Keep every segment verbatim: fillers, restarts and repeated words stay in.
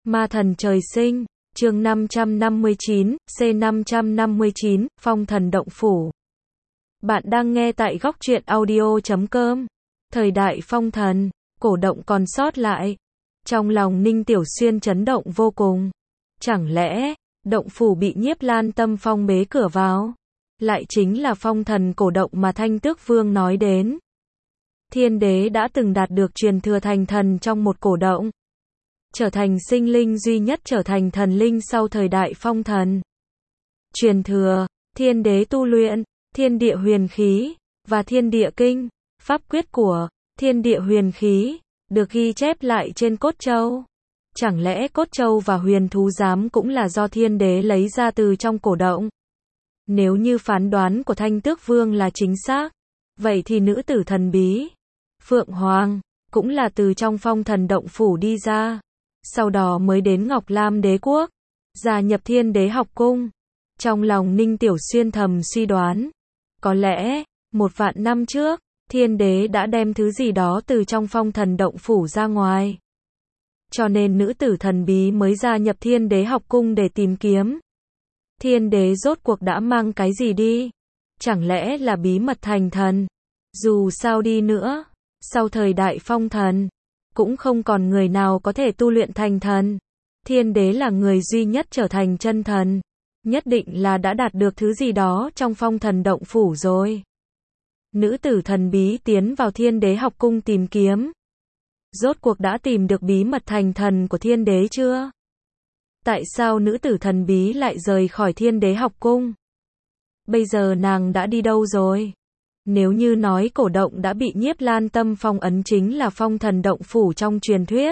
Ma thần trời sinh, chương năm trăm năm mươi chín, C năm trăm năm mươi chín, Phong thần động phủ. Bạn đang nghe tại góc truyện audio chấm com. Thời đại phong thần, cổ động còn sót lại. Trong lòng Ninh Tiểu Xuyên chấn động vô cùng. Chẳng lẽ, động phủ bị Nhiếp Lan Tâm phong bế cửa vào? Lại chính là phong thần cổ động mà Thanh Tước Vương nói đến. Thiên đế đã từng đạt được truyền thừa thành thần trong một cổ động. Trở thành sinh linh duy nhất trở thành thần linh sau thời đại phong thần. Truyền thừa, thiên đế tu luyện, thiên địa huyền khí, và thiên địa kinh, pháp quyết của thiên địa huyền khí, được ghi chép lại trên cốt châu. Chẳng lẽ cốt châu và huyền thú giám cũng là do thiên đế lấy ra từ trong cổ động? Nếu như phán đoán của Thanh Tước Vương là chính xác, vậy thì nữ tử thần bí, Phượng Hoàng, cũng là từ trong phong thần động phủ đi ra. Sau đó mới đến Ngọc Lam đế quốc, gia nhập thiên đế học cung. Trong lòng Ninh Tiểu Xuyên thầm suy đoán, có lẽ, một vạn năm trước, thiên đế đã đem thứ gì đó từ trong phong thần động phủ ra ngoài. Cho nên nữ tử thần bí mới gia nhập thiên đế học cung để tìm kiếm. Thiên đế rốt cuộc đã mang cái gì đi? Chẳng lẽ là bí mật thành thần? Dù sao đi nữa, sau thời đại phong thần, cũng không còn người nào có thể tu luyện thành thần. Thiên đế là người duy nhất trở thành chân thần. Nhất định là đã đạt được thứ gì đó trong phong thần động phủ rồi. Nữ tử thần bí tiến vào thiên đế học cung tìm kiếm. Rốt cuộc đã tìm được bí mật thành thần của thiên đế chưa? Tại sao nữ tử thần bí lại rời khỏi thiên đế học cung? Bây giờ nàng đã đi đâu rồi? Nếu như nói cổ động đã bị Nhiếp Lan Tâm phong ấn chính là phong thần động phủ trong truyền thuyết.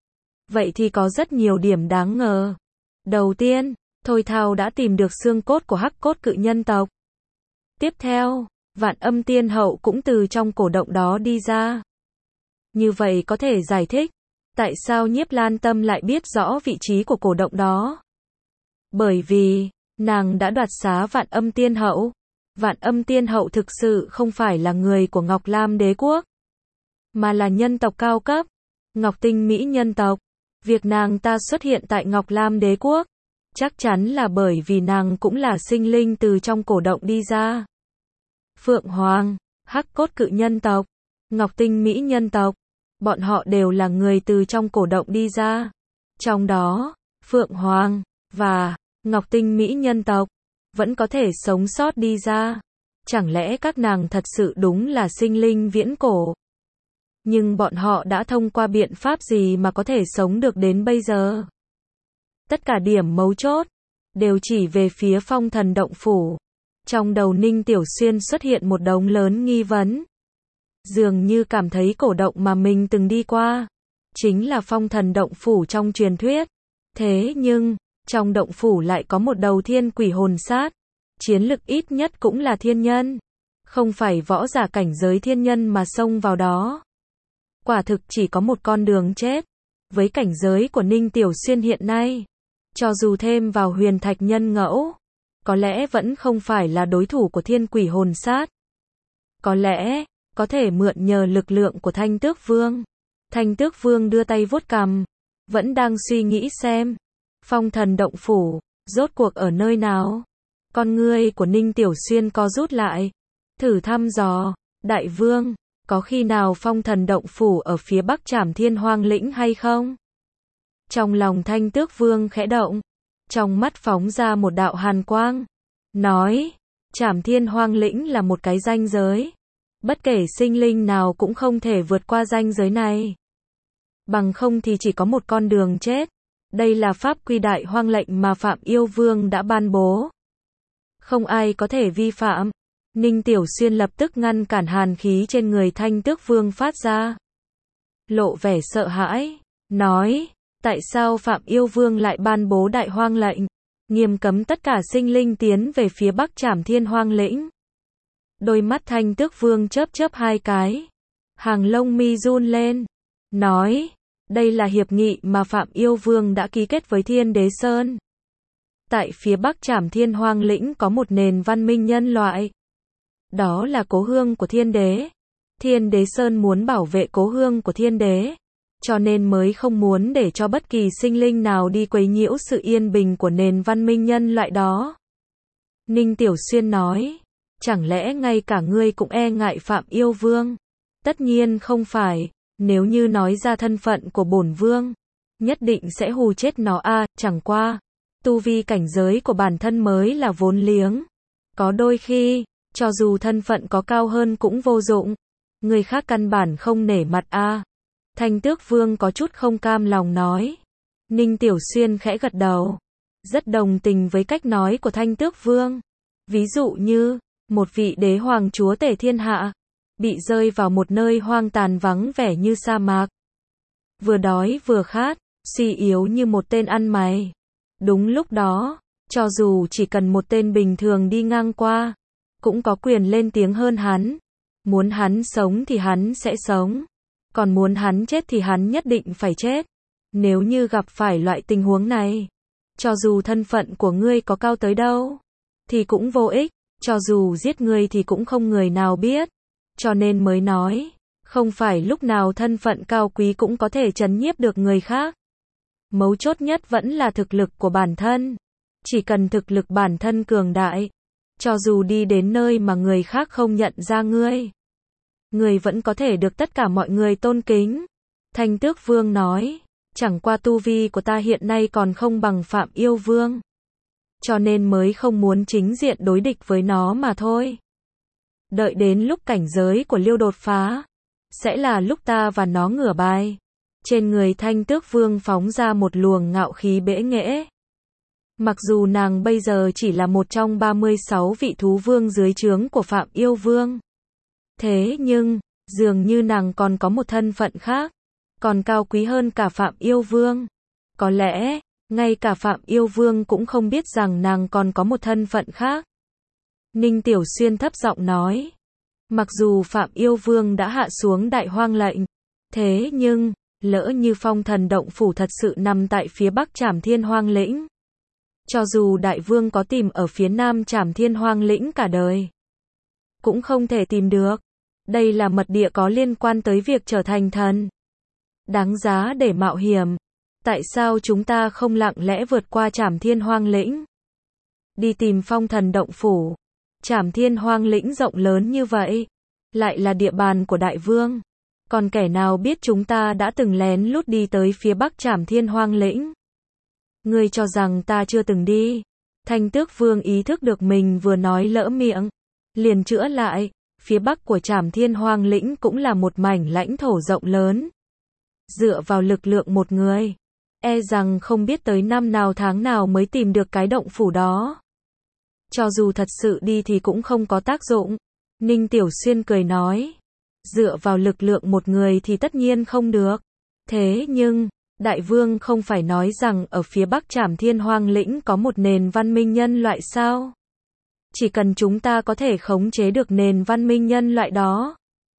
Vậy thì có rất nhiều điểm đáng ngờ. Đầu tiên, Thôi Thao đã tìm được xương cốt của hắc cốt cự nhân tộc. Tiếp theo, Vạn Âm Tiên Hậu cũng từ trong cổ động đó đi ra. Như vậy có thể giải thích, tại sao Nhiếp Lan Tâm lại biết rõ vị trí của cổ động đó? Bởi vì, nàng đã đoạt xá Vạn Âm Tiên Hậu. Vạn Âm Tiên Hậu thực sự không phải là người của Ngọc Lam đế quốc, mà là nhân tộc cao cấp, Ngọc Tinh Mỹ nhân tộc. Việc nàng ta xuất hiện tại Ngọc Lam đế quốc, chắc chắn là bởi vì nàng cũng là sinh linh từ trong cổ động đi ra. Phượng Hoàng, hắc cốt cự nhân tộc, Ngọc Tinh Mỹ nhân tộc, bọn họ đều là người từ trong cổ động đi ra. Trong đó, Phượng Hoàng và Ngọc Tinh Mỹ nhân tộc vẫn có thể sống sót đi ra. Chẳng lẽ các nàng thật sự đúng là sinh linh viễn cổ? Nhưng bọn họ đã thông qua biện pháp gì mà có thể sống được đến bây giờ? Tất cả điểm mấu chốt đều chỉ về phía phong thần động phủ. Trong đầu Ninh Tiểu Xuyên xuất hiện một đống lớn nghi vấn. Dường như cảm thấy cổ động mà mình từng đi qua chính là phong thần động phủ trong truyền thuyết. Thế nhưng, trong động phủ lại có một đầu thiên quỷ hồn sát. Chiến lực ít nhất cũng là thiên nhân. Không phải võ giả cảnh giới thiên nhân mà xông vào đó. Quả thực chỉ có một con đường chết. Với cảnh giới của Ninh Tiểu Xuyên hiện nay, cho dù thêm vào huyền thạch nhân ngẫu, có lẽ vẫn không phải là đối thủ của thiên quỷ hồn sát. Có lẽ, có thể mượn nhờ lực lượng của Thanh Tước Vương. Thanh Tước Vương đưa tay vuốt cằm, vẫn đang suy nghĩ xem, phong thần động phủ, rốt cuộc ở nơi nào? Con ngươi của Ninh Tiểu Xuyên co rút lại, thử thăm dò, Đại Vương, có khi nào phong thần động phủ ở phía bắc Trảm Thiên Hoang lĩnh hay không? Trong lòng Thanh Tước Vương khẽ động, trong mắt phóng ra một đạo hàn quang, nói, Trảm Thiên Hoang lĩnh là một cái ranh giới. Bất kể sinh linh nào cũng không thể vượt qua ranh giới này. Bằng không thì chỉ có một con đường chết. Đây là pháp quy đại hoang lệnh mà Phạm Yêu Vương đã ban bố. Không ai có thể vi phạm. Ninh Tiểu Xuyên lập tức ngăn cản hàn khí trên người Thanh Tước Vương phát ra. Lộ vẻ sợ hãi, nói, tại sao Phạm Yêu Vương lại ban bố đại hoang lệnh, nghiêm cấm tất cả sinh linh tiến về phía bắc Trảm Thiên Hoang lĩnh? Đôi mắt Thanh Tước Vương chớp chớp hai cái. Hàng lông mi run lên. Nói, đây là hiệp nghị mà Phạm Yêu Vương đã ký kết với Thiên Đế Sơn. Tại phía bắc Trảm Thiên Hoang lĩnh có một nền văn minh nhân loại. Đó là cố hương của Thiên Đế. Thiên Đế Sơn muốn bảo vệ cố hương của Thiên Đế. cho nên mới không muốn để cho bất kỳ sinh linh nào đi quấy nhiễu sự yên bình của nền văn minh nhân loại đó. Ninh Tiểu Xuyên nói, chẳng lẽ ngay cả ngươi cũng e ngại Phạm Yêu Vương? Tất nhiên không phải, nếu như nói ra thân phận của bổn vương, nhất định sẽ hù chết nó a, chẳng qua, tu vi cảnh giới của bản thân mới là vốn liếng. Có đôi khi, cho dù thân phận có cao hơn cũng vô dụng, người khác căn bản không nể mặt a. Thanh Tước Vương có chút không cam lòng nói. Ninh Tiểu Xuyên khẽ gật đầu, rất đồng tình với cách nói của Thanh Tước Vương. Ví dụ như, một vị đế hoàng chúa tể thiên hạ, bị rơi vào một nơi hoang tàn vắng vẻ như sa mạc. Vừa đói vừa khát, suy yếu như một tên ăn mày. Đúng lúc đó, cho dù chỉ cần một tên bình thường đi ngang qua, cũng có quyền lên tiếng hơn hắn. Muốn hắn sống thì hắn sẽ sống, còn muốn hắn chết thì hắn nhất định phải chết. Nếu như gặp phải loại tình huống này, cho dù thân phận của ngươi có cao tới đâu, thì cũng vô ích, cho dù giết ngươi thì cũng không người nào biết. Cho nên mới nói, không phải lúc nào thân phận cao quý cũng có thể trấn nhiếp được người khác. Mấu chốt nhất vẫn là thực lực của bản thân. Chỉ cần thực lực bản thân cường đại, cho dù đi đến nơi mà người khác không nhận ra ngươi, người vẫn có thể được tất cả mọi người tôn kính. Thanh Tước Vương nói, chẳng qua tu vi của ta hiện nay còn không bằng Phạm Yêu Vương, cho nên mới không muốn chính diện đối địch với nó mà thôi. Đợi đến lúc cảnh giới của Liêu đột phá, sẽ là lúc ta và nó ngửa bài. Trên người Thanh Tước Vương phóng ra một luồng ngạo khí bẽ nghễ. Mặc dù nàng bây giờ chỉ là một trong ba mươi sáu vị thú vương dưới trướng của Phạm Yêu Vương, thế nhưng, dường như nàng còn có một thân phận khác, còn cao quý hơn cả Phạm Yêu Vương. Có lẽ, ngay cả Phạm Yêu Vương cũng không biết rằng nàng còn có một thân phận khác. Ninh Tiểu Xuyên thấp giọng nói, mặc dù Phạm Yêu Vương đã hạ xuống đại hoang lệnh, thế nhưng, lỡ như Phong Thần Động Phủ thật sự nằm tại phía bắc Trảm Thiên Hoang Lĩnh, cho dù đại vương có tìm ở phía nam Trảm Thiên Hoang Lĩnh cả đời, cũng không thể tìm được. Đây là mật địa có liên quan tới việc trở thành thần, đáng giá để mạo hiểm. Tại sao chúng ta không lặng lẽ vượt qua Trảm Thiên Hoang Lĩnh, đi tìm Phong Thần Động Phủ? Trảm Thiên Hoang Lĩnh rộng lớn như vậy, lại là địa bàn của đại vương, còn kẻ nào biết chúng ta đã từng lén lút đi tới phía bắc Trảm Thiên Hoang Lĩnh? Ngươi cho rằng ta chưa từng đi? Thanh Tước Vương ý thức được mình vừa nói lỡ miệng, liền chữa lại, phía bắc của Trảm Thiên Hoang Lĩnh cũng là một mảnh lãnh thổ rộng lớn. Dựa vào lực lượng một người, e rằng không biết tới năm nào tháng nào mới tìm được cái động phủ đó. Cho dù thật sự đi thì cũng không có tác dụng. Ninh Tiểu Xuyên cười nói, dựa vào lực lượng một người thì tất nhiên không được. Thế nhưng, đại vương không phải nói rằng ở phía bắc Trảm Thiên Hoang Lĩnh có một nền văn minh nhân loại sao? Chỉ cần chúng ta có thể khống chế được nền văn minh nhân loại đó,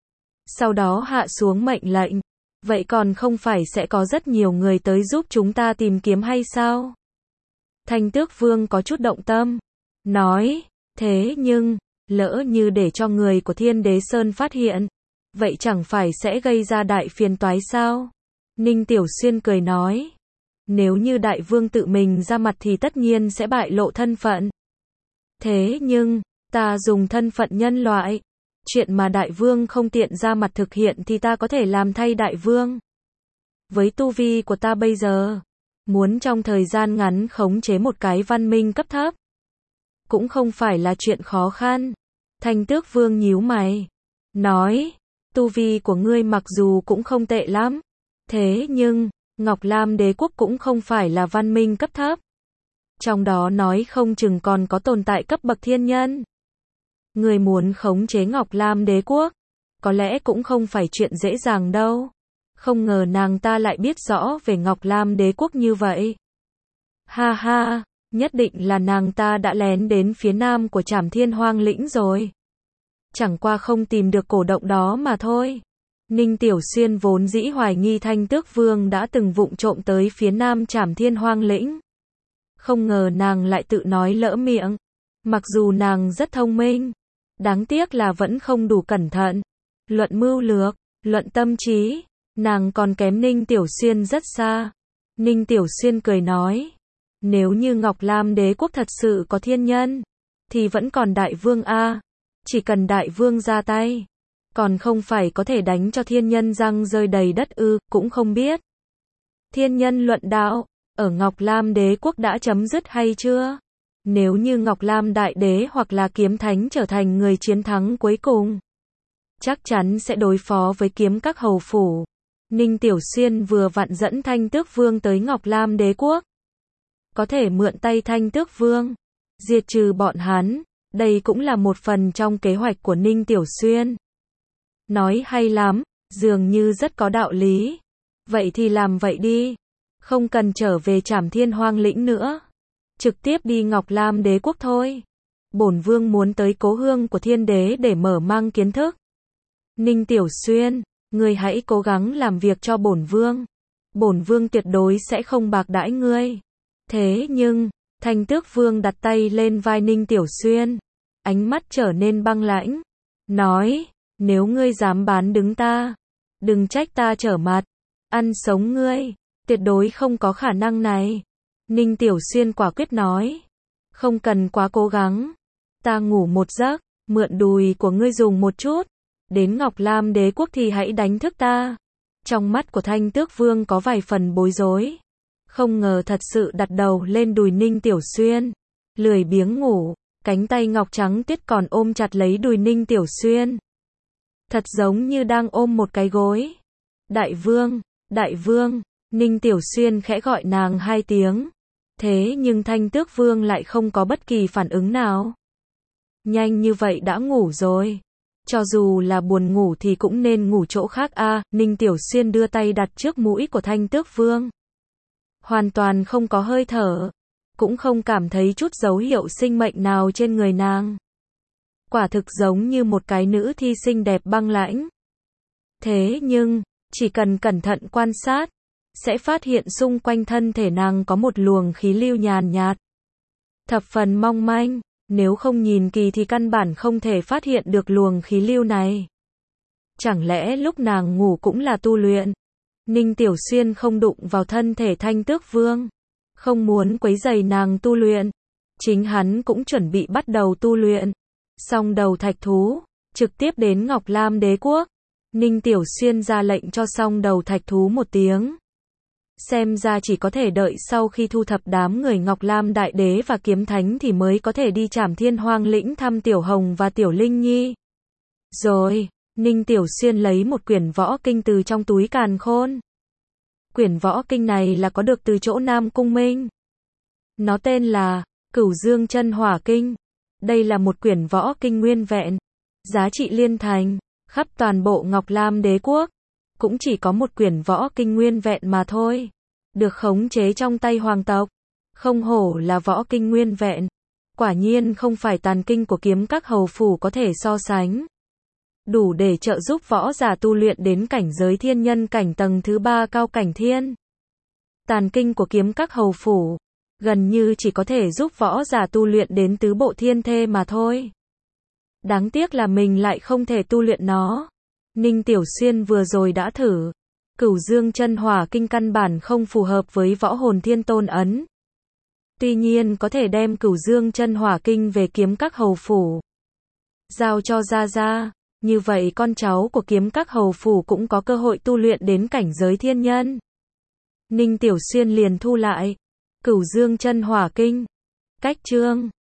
sau đó hạ xuống mệnh lệnh, vậy còn không phải sẽ có rất nhiều người tới giúp chúng ta tìm kiếm hay sao? Thanh Tước Vương có chút động tâm, nói, thế nhưng, lỡ như để cho người của Thiên Đế Sơn phát hiện, vậy chẳng phải sẽ gây ra đại phiền toái sao? Ninh Tiểu Xuyên cười nói, nếu như đại vương tự mình ra mặt thì tất nhiên sẽ bại lộ thân phận. Thế nhưng, ta dùng thân phận nhân loại, chuyện mà đại vương không tiện ra mặt thực hiện thì ta có thể làm thay đại vương. Với tu vi của ta bây giờ, muốn trong thời gian ngắn khống chế một cái văn minh cấp thấp, cũng không phải là chuyện khó khăn. Thanh Tước Vương nhíu mày, nói, tu vi của ngươi mặc dù cũng không tệ lắm, thế nhưng, Ngọc Lam Đế Quốc cũng không phải là văn minh cấp thấp. Trong đó nói không chừng còn có tồn tại cấp bậc thiên nhân. Người muốn khống chế Ngọc Lam Đế Quốc, có lẽ cũng không phải chuyện dễ dàng đâu. Không ngờ nàng ta lại biết rõ về Ngọc Lam Đế Quốc như vậy. Ha ha, nhất định là nàng ta đã lén đến phía nam của Trảm Thiên Hoang Lĩnh rồi. Chẳng qua không tìm được cổ động đó mà thôi. Ninh Tiểu Xuyên vốn dĩ hoài nghi Thanh Tước Vương đã từng vụng trộm tới phía nam Trảm Thiên Hoang Lĩnh. Không ngờ nàng lại tự nói lỡ miệng. Mặc dù nàng rất thông minh, đáng tiếc là vẫn không đủ cẩn thận. Luận mưu lược, luận tâm trí, Nàng còn kém Ninh Tiểu Xuyên rất xa. Ninh Tiểu Xuyên cười nói, nếu như Ngọc Lam Đế quốc thật sự có thiên nhân, thì vẫn còn đại vương a, chỉ cần đại vương ra tay, còn không phải có thể đánh cho thiên nhân răng rơi đầy đất ư, cũng không biết. Thiên nhân luận đạo, ở Ngọc Lam Đế quốc đã chấm dứt hay chưa? Nếu như Ngọc Lam Đại Đế hoặc là Kiếm Thánh trở thành người chiến thắng cuối cùng, chắc chắn sẽ đối phó với Kiếm Các hầu phủ. Ninh Tiểu Xuyên vừa vặn dẫn Thanh Tước Vương tới Ngọc Lam Đế quốc. Có thể mượn tay Thanh Tước Vương, diệt trừ bọn hắn, đây cũng là một phần trong kế hoạch của Ninh Tiểu Xuyên. Nói hay lắm, dường như rất có đạo lý. Vậy thì làm vậy đi, không cần trở về Trảm Thiên Hoang lĩnh nữa, trực tiếp đi Ngọc Lam Đế quốc thôi. Bổn vương muốn tới cố hương của Thiên Đế để mở mang kiến thức. Ninh Tiểu Xuyên, ngươi hãy cố gắng làm việc cho bổn vương. Bổn vương tuyệt đối sẽ không bạc đãi ngươi. Thế nhưng, Thanh Tước Vương đặt tay lên vai Ninh Tiểu Xuyên, ánh mắt trở nên băng lãnh, nói, nếu ngươi dám bán đứng ta, đừng trách ta trở mặt, ăn sống ngươi, tuyệt đối không có khả năng này. Ninh Tiểu Xuyên quả quyết nói, không cần quá cố gắng, ta ngủ một giấc, mượn đùi của ngươi dùng một chút, đến Ngọc Lam Đế quốc thì hãy đánh thức ta. Trong mắt của Thanh Tước Vương có vài phần bối rối, không ngờ thật sự đặt đầu lên đùi Ninh Tiểu Xuyên, lười biếng ngủ, cánh tay ngọc trắng tuyết còn ôm chặt lấy đùi Ninh Tiểu Xuyên. Thật giống như đang ôm một cái gối. Đại vương, đại vương, Ninh Tiểu Xuyên khẽ gọi nàng hai tiếng. Thế nhưng Thanh Tước Vương lại không có bất kỳ phản ứng nào. Nhanh như vậy đã ngủ rồi. Cho dù là buồn ngủ thì cũng nên ngủ chỗ khác a. Ninh Tiểu Xuyên đưa tay đặt trước mũi của Thanh Tước Vương. Hoàn toàn không có hơi thở, cũng không cảm thấy chút dấu hiệu sinh mệnh nào trên người nàng. Quả thực giống như một cái nữ thi xinh đẹp băng lãnh. Thế nhưng, chỉ cần cẩn thận quan sát, sẽ phát hiện xung quanh thân thể nàng có một luồng khí lưu nhàn nhạt. Thập phần mong manh, nếu không nhìn kỳ thì căn bản không thể phát hiện được luồng khí lưu này. Chẳng lẽ lúc nàng ngủ cũng là tu luyện? Ninh Tiểu Xuyên không đụng vào thân thể Thanh Tước Vương, không muốn quấy rầy nàng tu luyện. Chính hắn cũng chuẩn bị bắt đầu tu luyện. Song đầu thạch thú, trực tiếp đến Ngọc Lam Đế quốc. Ninh Tiểu Xuyên ra lệnh cho song đầu thạch thú một tiếng. Xem ra chỉ có thể đợi sau khi thu thập đám người Ngọc Lam Đại Đế và Kiếm Thánh thì mới có thể đi Trảm Thiên Hoang lĩnh thăm Tiểu Hồng và Tiểu Linh Nhi. Rồi, Ninh Tiểu Xuyên lấy một quyển võ kinh từ trong túi càn khôn. Quyển võ kinh này là có được từ chỗ Nam Cung Minh. Nó tên là Cửu Dương Chân Hỏa Kinh. Đây là một quyển võ kinh nguyên vẹn, giá trị liên thành, khắp toàn bộ Ngọc Lam Đế quốc. Cũng chỉ có một quyển võ kinh nguyên vẹn mà thôi. Được khống chế trong tay hoàng tộc. Không hổ là võ kinh nguyên vẹn. Quả nhiên không phải tàn kinh của Kiếm Các hầu phủ có thể so sánh. Đủ để trợ giúp võ giả tu luyện đến cảnh giới thiên nhân cảnh tầng thứ ba cao cảnh thiên. Tàn kinh của Kiếm Các hầu phủ, gần như chỉ có thể giúp võ giả tu luyện đến tứ bộ thiên thê mà thôi. Đáng tiếc là mình lại không thể tu luyện nó. Ninh Tiểu Xuyên vừa rồi đã thử. Cửu Dương Chân Hỏa Kinh căn bản không phù hợp với võ hồn thiên tôn ấn. Tuy nhiên có thể đem Cửu Dương Chân Hỏa Kinh về Kiếm Các hầu phủ, giao cho Gia Gia. Như vậy con cháu của Kiếm Các hầu phủ cũng có cơ hội tu luyện đến cảnh giới thiên nhân. Ninh Tiểu Xuyên liền thu lại Cửu Dương Chân Hỏa Kinh. Cách chương